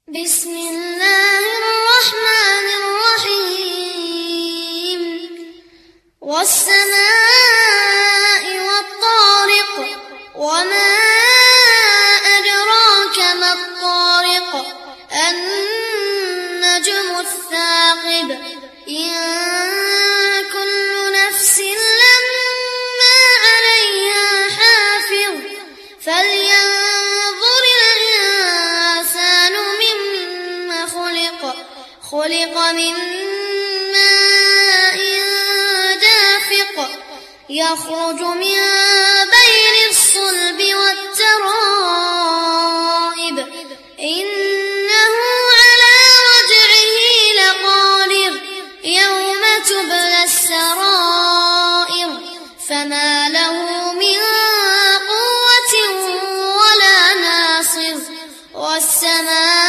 بسم الله الرحمن الرحيم والسماء والطارق وما أدراك ما الطارق النجم الثاقب إن كل نفس لما عليها حافظ فلينظر الإنسان مما خلق من ماء دافق يخرج من بين الصلب والترائب إنه على رجعه لقادر يوم تبلى السرائر فما له من قوة ولا ناصر والسماء